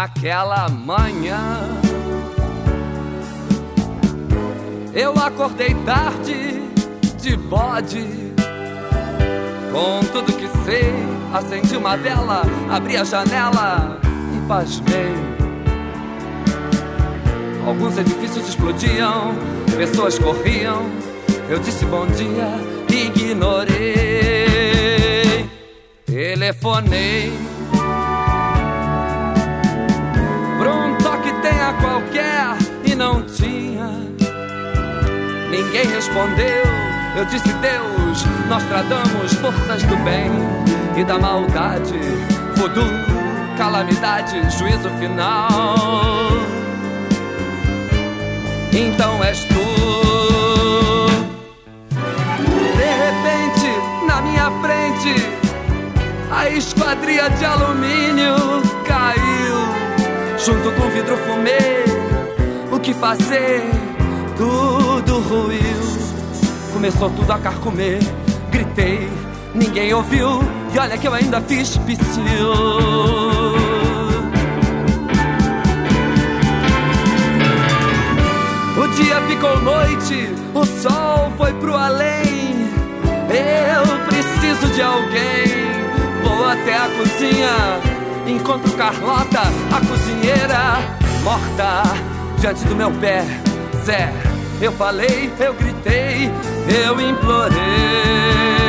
Naquela manhã eu acordei tarde, de bode, com tudo que sei. Acendi uma vela, abri a janela e pasmei. Alguns edifícios explodiam, pessoas corriam. Eu disse bom dia, ignorei. Telefonei pra um toque tenha qualquer e não tinha. Ninguém respondeu. Eu disse Deus, Nostradamus, forças do bem e da maldade, voodoo, calamidade, juízo final. Então és tu. De repente, na minha frente, a esquadria de alumínio caiu. Junto com o vidro fumê, o que fazer? Tudo ruiu. Começou tudo a carcomer. Gritei, ninguém ouviu. E olha que eu ainda fiz psiu. O dia ficou noite, o sol foi pro além. Eu preciso de alguém. Vou até a cozinha, encontro Carlota, a cozinheira, morta diante do meu pé. Zé, eu falei, eu gritei, eu implorei.